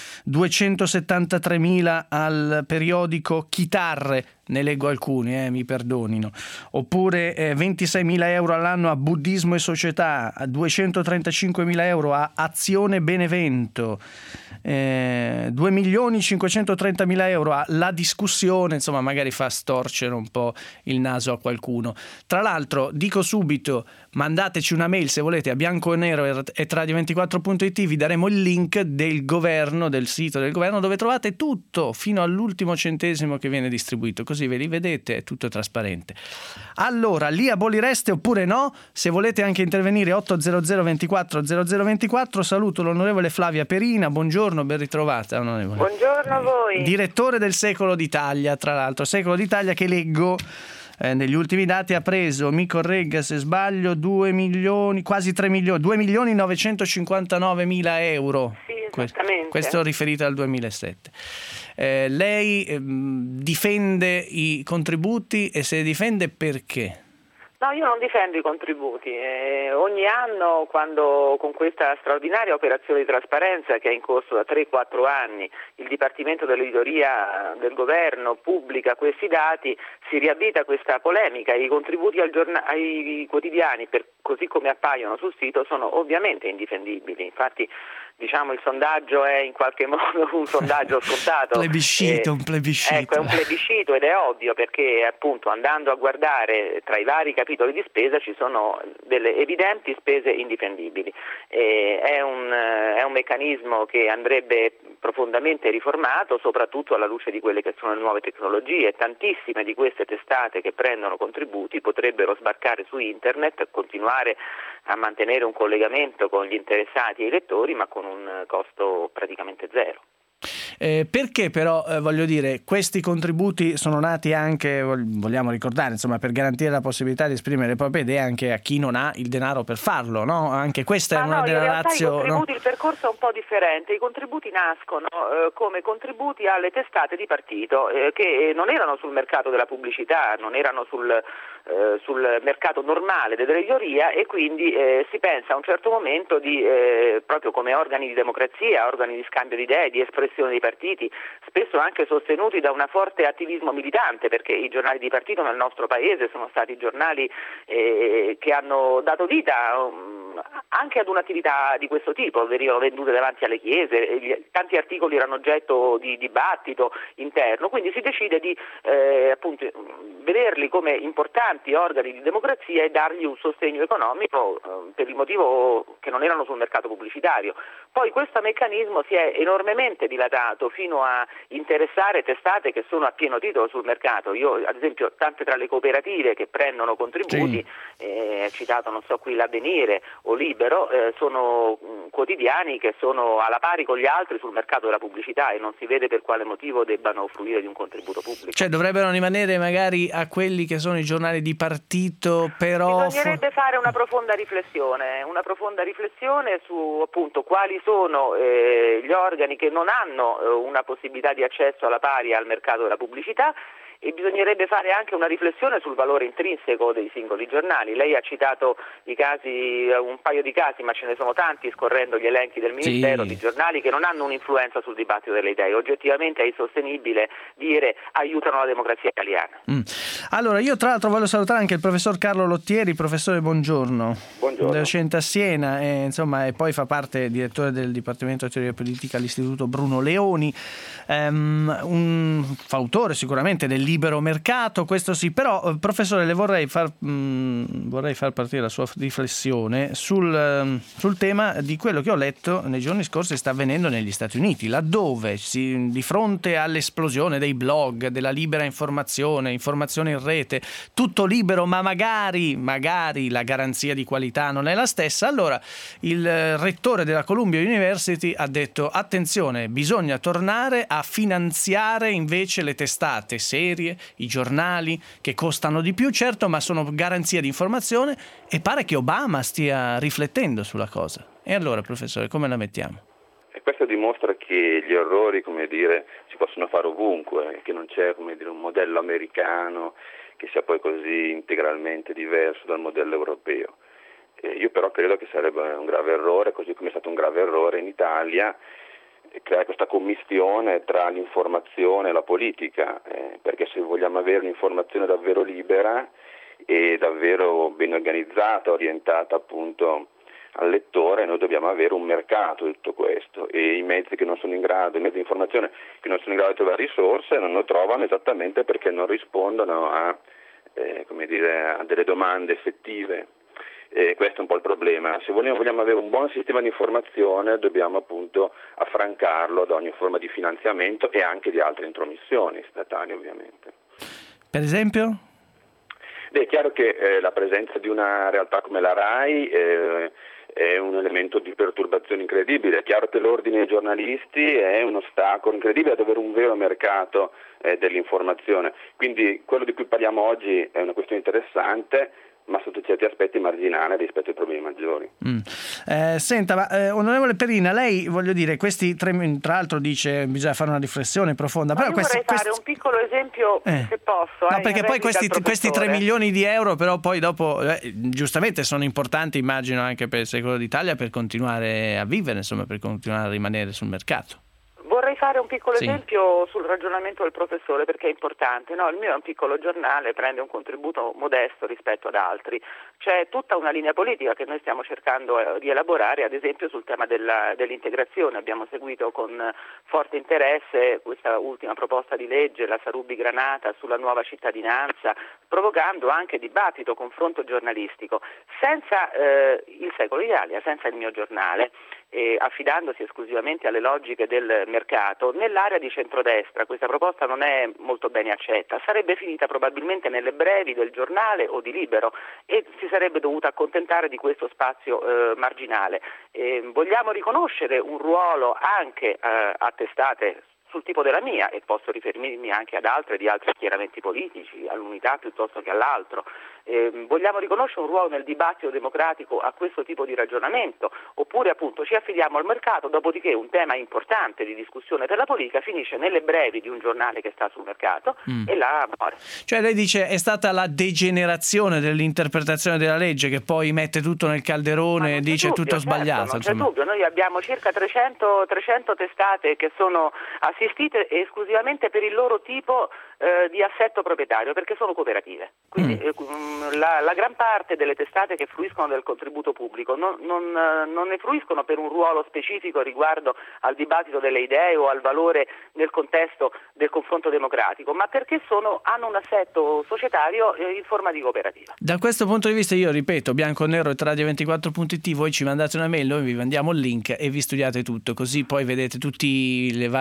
duecentosettantatremila al periodico Chitarre, ne leggo alcuni, eh, mi perdonino, oppure eh, ventiseimila euro all'anno a Buddismo e Società, a duecentotrentacinquemila euro a Azione Benevento, eh, due milioni cinquecentotrentamila euro a La Discussione, insomma magari fa storcere un po' il naso a qualcuno. Tra l'altro dico subito, mandateci una mail se volete a bianconero at radio ventiquattro punto it, vi daremo il link del governo, del sito del governo, dove trovate tutto fino all'ultimo centesimo che viene distribuito, così ve li vedete, è tutto trasparente. Allora, li abolireste oppure no? Se volete anche intervenire, ottocento ventiquattro zero zero ventiquattro. Saluto l'onorevole Flavia Perina, buongiorno, ben ritrovata onorevole. Buongiorno a voi. Direttore del Secolo d'Italia, tra l'altro, Secolo d'Italia che leggo Eh, negli ultimi dati ha preso, mi corregga se sbaglio, due milioni, quasi tre milioni, due milioni novecentocinquantanovemila euro. Sì, esattamente. Questo riferito al duemilasette. Eh, lei ehm, difende i contributi, e se difende perché? No, io non difendo i contributi. Eh, ogni anno, quando con questa straordinaria operazione di trasparenza che è in corso da tre quattro anni, il Dipartimento dell'Editoria del Governo pubblica questi dati, si riavvita questa polemica. I contributi al giorna- ai quotidiani, per, così come appaiono sul sito, sono ovviamente indifendibili. Infatti, diciamo, il sondaggio è in qualche modo un sondaggio scontato. plebiscito, eh, un plebiscito. Ecco, è un plebiscito ed è ovvio, perché appunto andando a guardare tra i vari capitoli di spesa ci sono delle evidenti spese indifendibili. Eh, è, un, è un meccanismo che andrebbe profondamente riformato, soprattutto alla luce di quelle che sono le nuove tecnologie. Tantissime di queste testate che prendono contributi potrebbero sbarcare su internet, continuare a mantenere un collegamento con gli interessati e i lettori, ma con un costo praticamente zero. Eh, perché però, eh, voglio dire, questi contributi sono nati anche, vogliamo ricordare, insomma, per garantire la possibilità di esprimere le proprie idee anche a chi non ha il denaro per farlo, no? Anche questa Ma è una no, della in realtà ratio, i contributi, no? Il percorso è un po' differente. I contributi nascono eh, come contributi alle testate di partito eh, che non erano sul mercato della pubblicità, non erano sul, eh, sul mercato normale dell'editoria, e quindi eh, si pensa a un certo momento di eh, proprio come organi di democrazia, organi di scambio di idee, di espressione dei partiti, spesso anche sostenuti da un forte attivismo militante, perché i giornali di partito nel nostro paese sono stati giornali eh, che hanno dato vita um, anche ad un'attività di questo tipo, venivano vendute davanti alle chiese, tanti articoli erano oggetto di dibattito interno, quindi si decide di eh, appunto vederli come importanti organi di democrazia e dargli un sostegno economico eh, per il motivo che non erano sul mercato pubblicitario. Poi questo meccanismo si è enormemente dilatato fino a interessare testate che sono a pieno titolo sul mercato. Io, ad esempio, tante tra le cooperative che prendono contributi, sì. eh, citato non so qui l'Avvenire o Libero, eh, sono quotidiani che sono alla pari con gli altri sul mercato della pubblicità e non si vede per quale motivo debbano fruire di un contributo pubblico. Cioè dovrebbero rimanere magari a quelli che sono i giornali di partito, però... Bisognerebbe fare una profonda riflessione, una profonda riflessione su appunto quali sono eh, gli organi che non hanno eh, una possibilità di accesso alla pari al mercato della pubblicità, e bisognerebbe fare anche una riflessione sul valore intrinseco dei singoli giornali. Lei ha citato i casi, un paio di casi, ma ce ne sono tanti scorrendo gli elenchi del Ministero, sì, di giornali che non hanno un'influenza sul dibattito delle idee. Oggettivamente è insostenibile dire aiutano la democrazia italiana. Mm. Allora, io tra l'altro voglio salutare anche il professor Carlo Lottieri. Professore, buongiorno. Buongiorno. Docente a Siena e, insomma, e poi fa parte, direttore del Dipartimento di Teoria Politica all'Istituto Bruno Leoni, um, un fautore sicuramente del libero mercato, questo sì, però professore le vorrei far, mh, vorrei far partire la sua riflessione sul, sul tema di quello che ho letto nei giorni scorsi sta avvenendo negli Stati Uniti, laddove si, di fronte all'esplosione dei blog, della libera informazione, informazione in rete, tutto libero, ma magari, magari la garanzia di qualità non è la stessa, allora il rettore della Columbia University ha detto attenzione, bisogna tornare a finanziare invece le testate serie, i giornali che costano di più, certo, ma sono garanzia di informazione, e pare che Obama stia riflettendo sulla cosa. E allora, professore, come la mettiamo? E questo dimostra che gli errori, come dire, si possono fare ovunque, che non c'è, come dire, un modello americano che sia poi così integralmente diverso dal modello europeo. E io però credo che sarebbe un grave errore, così come è stato un grave errore in Italia creare questa commistione tra l'informazione e la politica, eh, perché se vogliamo avere un'informazione davvero libera e davvero ben organizzata, orientata appunto al lettore, noi dobbiamo avere un mercato di tutto questo, e i mezzi che non sono in grado, i mezzi di informazione che non sono in grado di trovare risorse non lo trovano esattamente perché non rispondono a, eh, come dire, a delle domande effettive. E questo è un po' il problema. Se vogliamo, vogliamo avere un buon sistema di informazione dobbiamo appunto affrancarlo da ogni forma di finanziamento e anche di altre intromissioni statali, ovviamente. Per esempio? Beh, è chiaro che eh, la presenza di una realtà come la RAI eh, è un elemento di perturbazione incredibile. È chiaro che l'ordine dei giornalisti è un ostacolo incredibile ad avere un vero mercato eh, dell'informazione. Quindi quello di cui parliamo oggi è una questione interessante, ma sotto certi aspetti marginale rispetto ai problemi maggiori. Mm. Eh, senta, ma, eh, onorevole Perina, lei, voglio dire, questi tre, tra l'altro dice bisogna fare una riflessione profonda. Ma però io questi, vorrei fare questi... un piccolo esempio, eh. se posso. No, eh, perché poi questi, questi tre milioni di euro, però poi dopo, eh, giustamente sono importanti, immagino, anche per il secolo d'Italia, per continuare a vivere, insomma, per continuare a rimanere sul mercato. Vorrei fare un piccolo sì. esempio sul ragionamento del professore, perché è importante. No, il mio è un piccolo giornale, prende un contributo modesto rispetto ad altri. C'è tutta una linea politica che noi stiamo cercando di elaborare, ad esempio sul tema della, dell'integrazione. Abbiamo seguito con forte interesse questa ultima proposta di legge, la Sarubi Granata, sulla nuova cittadinanza, provocando anche dibattito, confronto giornalistico, senza eh, il Secolo d'Italia, senza il mio giornale, eh, affidandosi esclusivamente alle logiche del mercato. Nell'area di centrodestra questa proposta non è molto bene accetta, sarebbe finita probabilmente nelle brevi del giornale o di Libero e si sarebbe dovuta accontentare di questo spazio eh, marginale. Eh, vogliamo riconoscere un ruolo anche eh, a testate sul tipo della mia, e posso riferirmi anche ad altre di altri schieramenti politici, all'Unità piuttosto che all'altro. Eh, vogliamo riconoscere un ruolo nel dibattito democratico a questo tipo di ragionamento, oppure appunto ci affidiamo al mercato, dopodiché un tema importante di discussione per la politica finisce nelle brevi di un giornale che sta sul mercato mm. e là muore. Cioè lei dice è stata la degenerazione dell'interpretazione della legge che poi mette tutto nel calderone e dice dubbio, tutto certo, sbagliato. Non insomma. c'è dubbio, noi abbiamo circa trecento, trecento testate che sono assistite esclusivamente per il loro tipo eh, di assetto proprietario, perché sono cooperative. Quindi mm. eh, la, la gran parte delle testate che fruiscono del contributo pubblico non, non, non ne fruiscono per un ruolo specifico riguardo al dibattito delle idee o al valore nel contesto del confronto democratico, ma perché sono, hanno un assetto societario eh, in forma di cooperativa. Da questo punto di vista io ripeto, bianco e nero e radio ventiquattro punto it, voi ci mandate una mail, noi vi mandiamo il link e vi studiate tutto, così poi vedete tutte le varie migliaia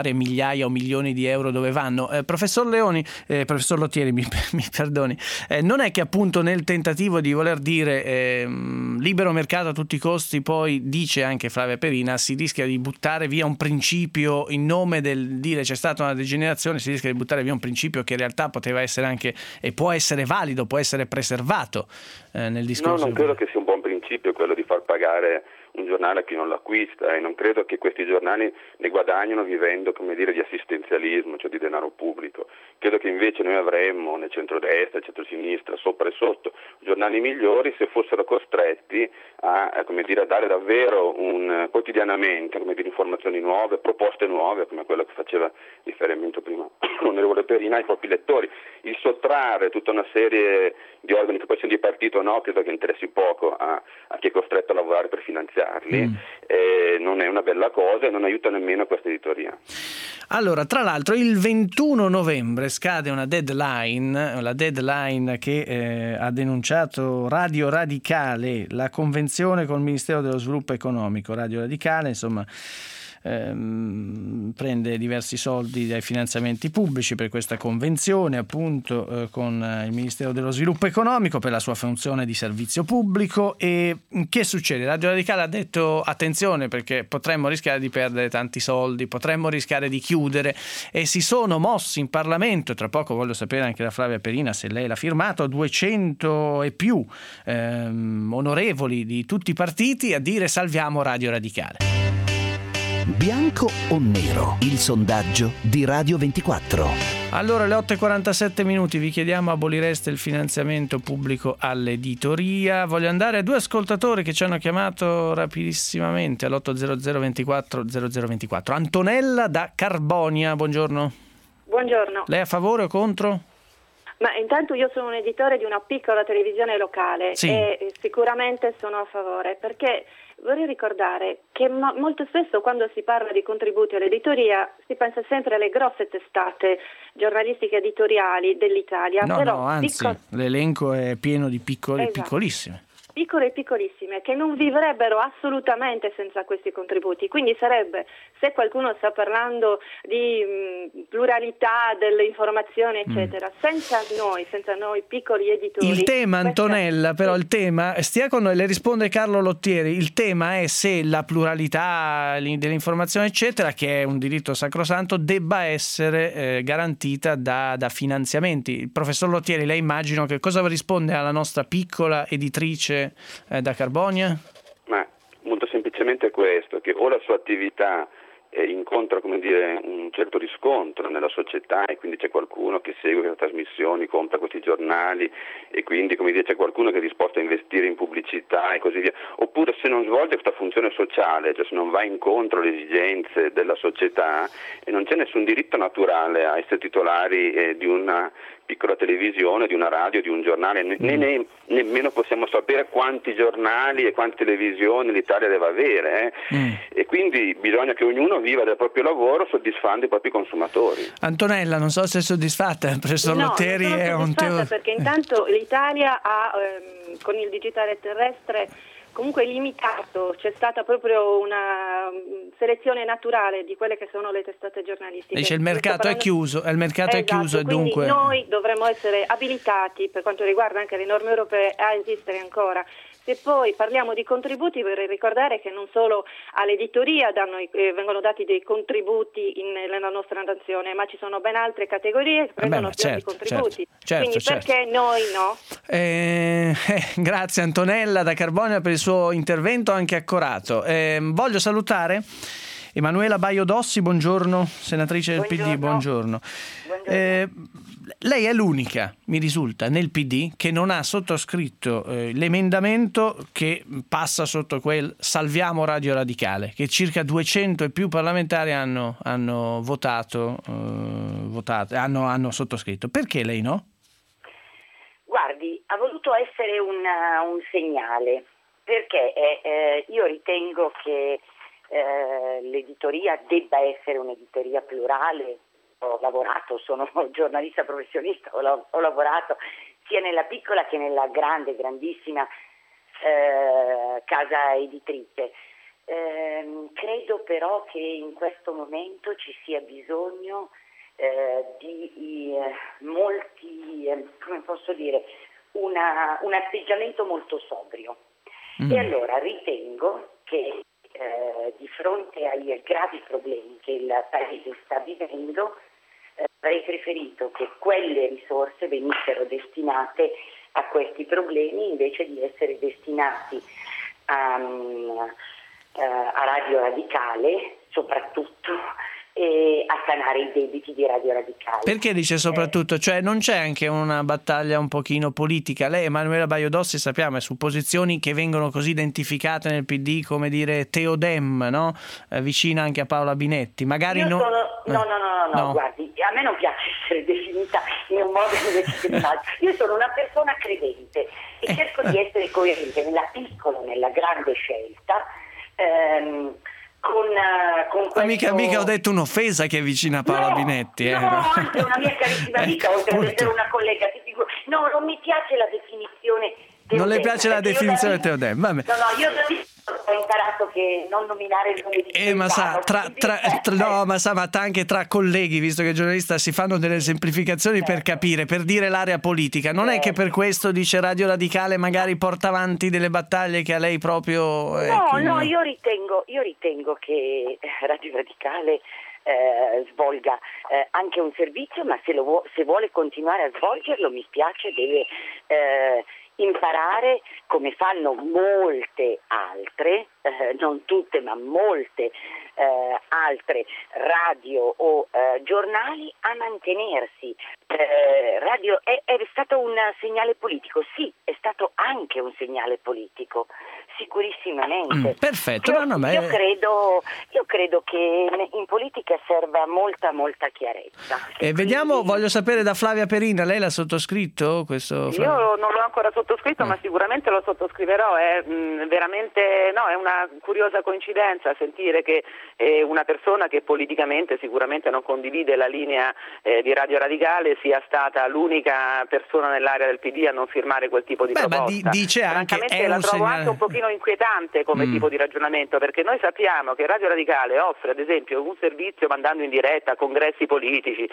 migliaia o milioni di euro dove vanno. Eh, professor Leoni, eh, professor Lottieri, mi, mi perdoni, eh, non è che appunto nel tentativo di voler dire eh, libero mercato a tutti i costi, poi dice anche Flavia Perina, si rischia di buttare via un principio in nome del dire c'è stata una degenerazione, si rischia di buttare via un principio che in realtà poteva essere anche e può essere valido, può essere preservato eh, nel discorso. No, non credo che sia un buon principio quello di far pagare un giornale a chi non l'acquista, e non credo che questi giornali ne guadagnino vivendo, come dire, di assistenzialismo, cioè di denaro pubblico. Credo che invece noi avremmo nel centrodestra, nel centrosinistra, sopra e sotto, giornali migliori se fossero costretti a, come dire, a dare davvero un, quotidianamente, come dire, informazioni nuove, proposte nuove, come quello che faceva riferimento prima l'onorevole Perina ai propri lettori. Il sottrarre tutta una serie di organi che poi sono di partito o no, credo che interessi poco a, a chi è costretto a lavorare per finanziarli. Mm. Eh, non è una bella cosa e non aiuta nemmeno questa editoria. Allora, tra l'altro il ventuno novembre scade una deadline, la deadline che eh, ha denunciato Radio Radicale, la convenzione col Ministero dello Sviluppo Economico. Radio Radicale, insomma, ehm, prende diversi soldi dai finanziamenti pubblici per questa convenzione, appunto eh, con il Ministero dello Sviluppo Economico per la sua funzione di servizio pubblico. E che succede? Radio Radicale ha detto attenzione, perché potremmo rischiare di perdere tanti soldi, potremmo rischiare di chiudere, e si sono mossi in Parlamento. Tra poco voglio sapere anche da Flavia Perina se lei l'ha firmato, duecento e più ehm, onorevoli di tutti i partiti a dire salviamo Radio Radicale. Bianco o nero? Il sondaggio di Radio ventiquattro. Allora, alle otto e quarantasette minuti vi chiediamo: abolireste il finanziamento pubblico all'editoria? Voglio andare a due ascoltatori che ci hanno chiamato rapidissimamente all'otto zero zero ventiquattro zero zero ventiquattro. Antonella da Carbonia, buongiorno. Buongiorno. Lei a favore o contro? Ma intanto io sono un editore di una piccola televisione locale, sì, e sicuramente sono a favore, perché vorrei ricordare che mo- molto spesso quando si parla di contributi all'editoria si pensa sempre alle grosse testate giornalistiche editoriali dell'Italia. No, però no, anzi, piccol- l'elenco è pieno di piccole e esatto. piccolissime. Piccole e piccolissime, che non vivrebbero assolutamente senza questi contributi. Quindi sarebbe, se qualcuno sta parlando di mh, pluralità dell'informazione, eccetera, mm. senza noi, senza noi piccoli editori. Il tema, questa... Antonella, però il tema, stia con noi, le risponde Carlo Lottieri, il tema è se la pluralità dell'informazione, eccetera, che è un diritto sacrosanto, debba essere eh, garantita da, da finanziamenti. Il professor Lottieri, lei immagino che cosa risponde alla nostra piccola editrice Eh, da Carbonia? Ma molto semplicemente questo, che o la sua attività eh, incontra, come dire, un certo riscontro nella società, e quindi c'è qualcuno che segue queste trasmissioni, compra questi giornali, e quindi, come dire, c'è qualcuno che è disposto a investire in pubblicità e così via, oppure se non svolge questa funzione sociale, cioè se non va incontro alle esigenze della società, e non c'è nessun diritto naturale a essere titolari eh, di una piccola televisione, di una radio, di un giornale, né, mm. né nemmeno possiamo sapere quanti giornali e quante televisioni l'Italia deve avere, eh? mm. e quindi bisogna che ognuno viva del proprio lavoro soddisfando i propri consumatori. Antonella, non so se è soddisfatta, il professor no, Lottieri è un teorico. Perché intanto l'Italia ha ehm, con il digitale terrestre comunque limitato, c'è stata proprio una selezione naturale di quelle che sono le testate giornalistiche. Dice il mercato parlando... è chiuso, il mercato esatto, è chiuso e dunque noi dovremmo essere abilitati, per quanto riguarda anche le norme europee, a esistere ancora. Se poi parliamo di contributi, vorrei ricordare che non solo all'editoria danno, eh, vengono dati dei contributi in, nella nostra nazione, ma ci sono ben altre categorie che prendono più certo, di contributi. Certo, Quindi certo. perché noi no? Eh, eh, grazie Antonella da Carbonia per il suo intervento anche accorato. Eh, voglio salutare Emanuela Baio Dossi, buongiorno, senatrice del buongiorno. P D, buongiorno. buongiorno. Eh, lei è l'unica, mi risulta, nel P D che non ha sottoscritto eh, l'emendamento che passa sotto quel Salviamo Radio Radicale, che circa duecento e più parlamentari hanno, hanno votato, eh, votato hanno, hanno sottoscritto. Perché lei no? Guardi, ha voluto essere una, un segnale, perché eh, io ritengo che eh, l'editoria debba essere un'editoria plurale. Ho lavorato, sono giornalista professionista, ho, la, ho lavorato sia nella piccola che nella grande, grandissima eh, casa editrice. ehm, credo però che in questo momento ci sia bisogno eh, di eh, molti, eh, come posso dire, una, un atteggiamento molto sobrio. Mm. E allora ritengo che eh, di fronte ai gravi problemi che il Paese sta vivendo, eh, avrei preferito che quelle risorse venissero destinate a questi problemi invece di essere destinati a, a Radio Radicale soprattutto, e a sanare i debiti di Radio Radicale. Perché dice soprattutto? Eh. Cioè non c'è anche una battaglia un pochino politica? Lei, Emanuela Baiodossi, sappiamo, è su posizioni che vengono così identificate nel P D come dire Teodem, no? Eh, vicina anche a Paola Binetti. Magari Io no... sono... no, no, no, no, no, guardi, a me non piace essere definita in un modo invece che nell'altro. Io sono una persona credente e eh. cerco di essere coerente nella piccola, nella grande scelta. Ehm, Con, uh, con questo... mica, mica ho detto un'offesa che è vicina a Paola no, Binetti. Eh. No, anzi, una mia carissima amica, eh, oltre ad essere una collega, ti dico, no, non mi piace la definizione Teodem. Non le piace la definizione Teodem? Vabbè. No, no, io da ho imparato che non nominare il nome di eh, ma sa, tra, tra, tra, no, ma sa, ma anche tra colleghi, visto che i giornalisti si fanno delle semplificazioni certo. per capire, per dire l'area politica. Non certo. è che per questo, dice Radio Radicale, magari porta avanti delle battaglie che a lei proprio... Eh, no, quindi... no, io ritengo, io ritengo che Radio Radicale eh, svolga eh, anche un servizio, ma se, lo vu- se vuole continuare a svolgerlo, mi spiace, deve... Eh, imparare come fanno molte altre, eh, non tutte ma molte eh, altre radio o eh, giornali, a mantenersi. Eh, radio è, è stato un segnale politico, sì, è stato anche un segnale politico, sicurissimamente. Mm, perfetto. Io, no, no, ma io, è... credo, io credo che in politica serva molta, molta chiarezza. E, e vediamo, quindi... voglio sapere da Flavia Perina, lei l'ha sottoscritto questo? Io non l'ho ancora sottoscritto, mm. ma sicuramente lo sottoscriverò. È mh, veramente, no, è una curiosa coincidenza sentire che eh, una persona che politicamente sicuramente non condivide la linea eh, di Radio Radicale sia stata l'unica persona nell'area del P D a non firmare quel tipo di Beh, proposta. Ma di, dice anche Francamente è la un trovo segnale... anche un pochino inquietante come mm. tipo di ragionamento, perché noi sappiamo che Radio Radicale offre ad esempio un servizio mandando in diretta congressi politici,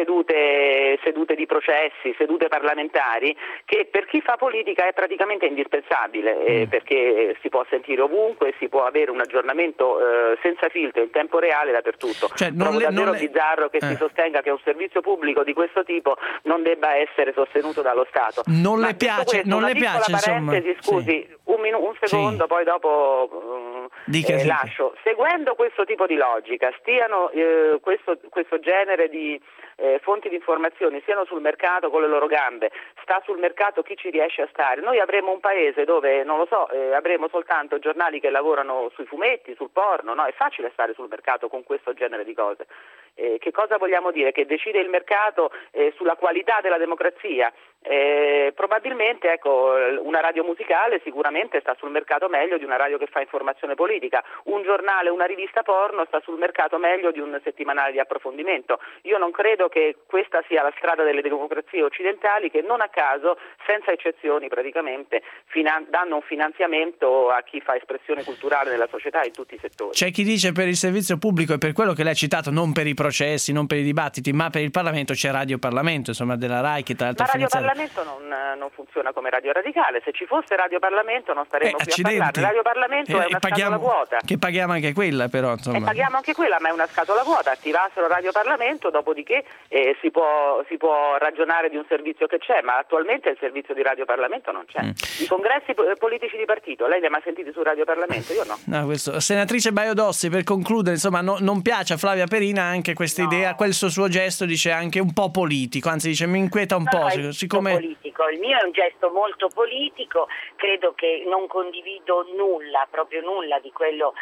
sedute, sedute di processi, sedute parlamentari, che per chi fa politica è praticamente indispensabile, mm. eh, perché si può sentire ovunque, si può avere un aggiornamento eh, senza filtro in tempo reale dappertutto. Cioè, Trovo le, davvero le... bizzarro che eh. si sostenga che un servizio pubblico di questo tipo non debba essere sostenuto dallo Stato. Non Ma le piace, questo, non una le piace, parentesi, insomma. scusi, sì. un, minu- un secondo, sì. poi dopo um, dica, eh, dica. lascio. Seguendo questo tipo di logica, stiano eh, questo, questo genere di eh, fonti di informazioni siano sul mercato con le loro gambe, sta sul mercato chi ci riesce a stare. Noi avremo un paese dove, non lo so, eh, avremo soltanto giornali che lavorano sui fumetti, sul porno, no? È facile stare sul mercato con questo genere di cose. Eh, che cosa vogliamo dire? Che decide il mercato eh, sulla qualità della democrazia? Eh, probabilmente ecco, una radio musicale sicuramente sta sul mercato meglio di una radio che fa informazione politica, un giornale, una rivista porno sta sul mercato meglio di un settimanale di approfondimento. Io non credo che questa sia la strada delle democrazie occidentali, che non a caso, senza eccezioni praticamente, finan- danno un finanziamento a chi fa espressione culturale nella società in tutti i settori. C'è chi dice per il servizio pubblico e per quello che lei ha citato, non per i processi, non per i dibattiti, ma per il Parlamento c'è Radio Parlamento, insomma, della RAI, che tra l'altro ma Radio Parlamento non, non funziona come Radio Radicale. Se ci fosse Radio Parlamento non staremmo eh, qui accidenti. a parlare. Radio Parlamento eh, è una paghiamo, scatola vuota. Che paghiamo anche quella, però, insomma. E paghiamo anche quella, ma è una scatola vuota. Attivassero Radio Parlamento, dopodiché eh, si può si può ragionare di un servizio che c'è, ma attualmente il servizio di Radio Parlamento non c'è. Mm. I congressi po- politici di partito, lei li ha mai sentiti su Radio Parlamento? Io no. No, questo. Senatrice Baiodossi, per concludere, insomma, no, non piace a Flavia Perina anche questa no. idea, questo suo gesto, dice, anche un po' politico, anzi dice mi inquieta un no, po'. No, siccome... politico. Il mio è un gesto molto politico, credo che non condivido nulla, proprio nulla di quello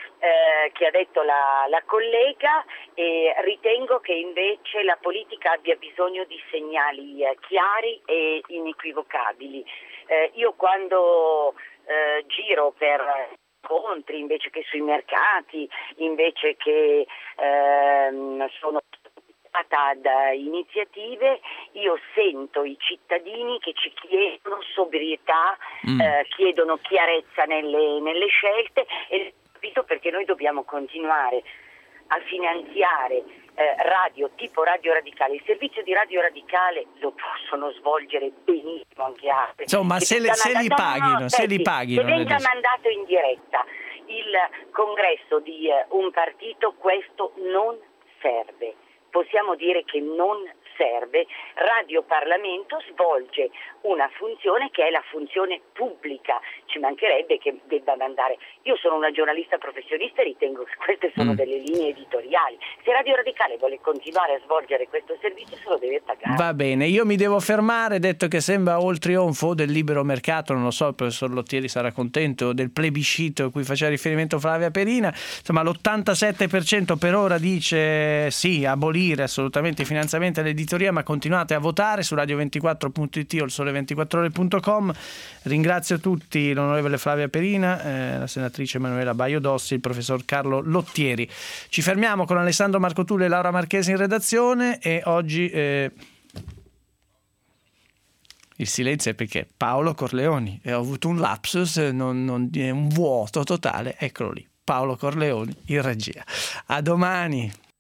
eh, che ha detto la, la collega, e ritengo che invece la politica abbia bisogno di segnali eh, chiari e inequivocabili. Eh, io quando eh, giro per incontri invece che sui mercati, invece che ehm, sono da iniziative, io sento i cittadini che ci chiedono sobrietà, mm. eh, chiedono chiarezza nelle, nelle scelte, e capito perché noi dobbiamo continuare a finanziare eh, radio tipo Radio Radicale. Il servizio di Radio Radicale lo possono svolgere benissimo anche altri. Insomma, se, le, se li paghino, no, se li paghino. Se venga mandato in diretta il congresso di eh, un partito, questo non serve. Possiamo dire che non serve. Radio Parlamento svolge una funzione che è la funzione pubblica, ci mancherebbe che debba mandare. Io sono una giornalista professionista e ritengo che queste sono mm. delle linee editoriali. Se Radio Radicale vuole continuare a svolgere questo servizio se lo deve pagare. Va bene, io mi devo fermare, detto che sembra o il trionfo del libero mercato, non lo so, il professor Lottieri sarà contento, del plebiscito a cui faceva riferimento Flavia Perina. Insomma, l'ottantasette per cento per ora dice sì, abolire assolutamente i finanziamenti all'editoria, ma continuate a votare su radio ventiquattro punto it o il sole ventiquattro ore punto com. Ringrazio tutti, l'onorevole Flavia Perina, eh, la senatrice Emanuela Baio Dossi, il professor Carlo Lottieri. Ci fermiamo con Alessandro Marcotulli e Laura Marchesi in redazione e oggi eh, il silenzio è perché Paolo Corleoni, e ho avuto un lapsus, non, non, un vuoto totale, eccolo lì, Paolo Corleoni in regia. A domani.